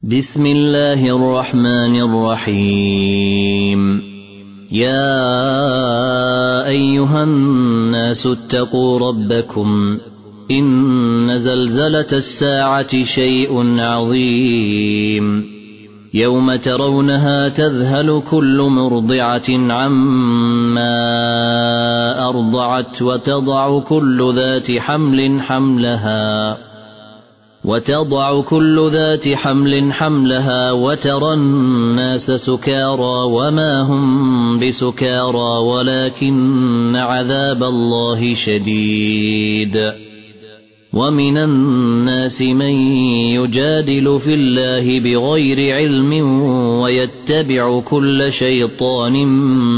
بسم الله الرحمن الرحيم. يا أيها الناس اتقوا ربكم إن زلزلة الساعة شيء عظيم يوم ترونها تذهل كل مرضعة عما أرضعت وتضع كل ذات حمل حملها وترى الناس سكارى وما هم بسكارى ولكن عذاب الله شديد. ومن الناس من يجادل في الله بغير علم ويتبع كل شيطان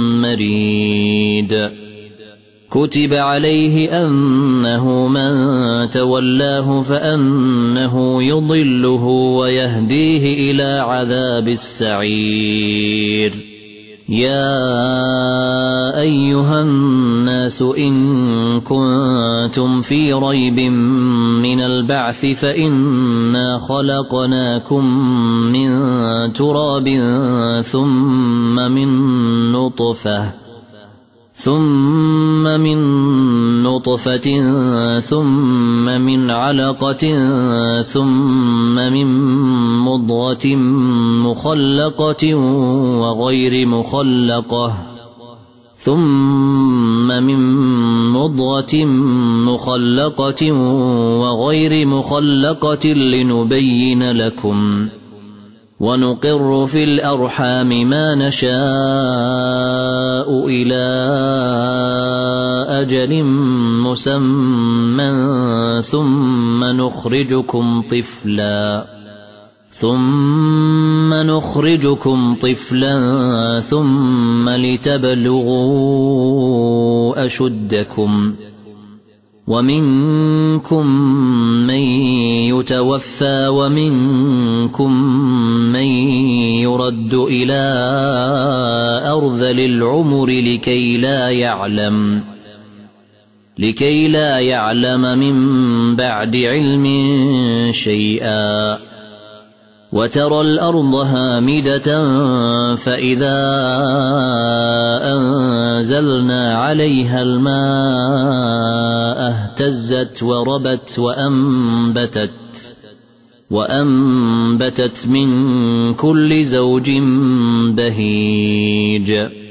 مريد. كتب عليه أنه من تولاه فأنه يضله ويهديه إلى عذاب السعير. يا أيها الناس إن كنتم في ريب من البعث فإنا خلقناكم من تراب ثم من نطفة ثم من علقة ثم من مضغة مخلقة وغير مخلقة لنبين لكم. ونقر في الأرحام ما نشاء إلى أجل مسمى ثم نخرجكم طفلا ثم لتبلغوا أشدكم. ومنكم من يتوفى ومنكم من يرد إلى أرذل العمر لكي لا يعلم من بعد علم شيئا. وترى الأرض هامدة فإذا أنزلنا عليها الماء اهتزت وربت وأنبتت من كل زوج بهيج.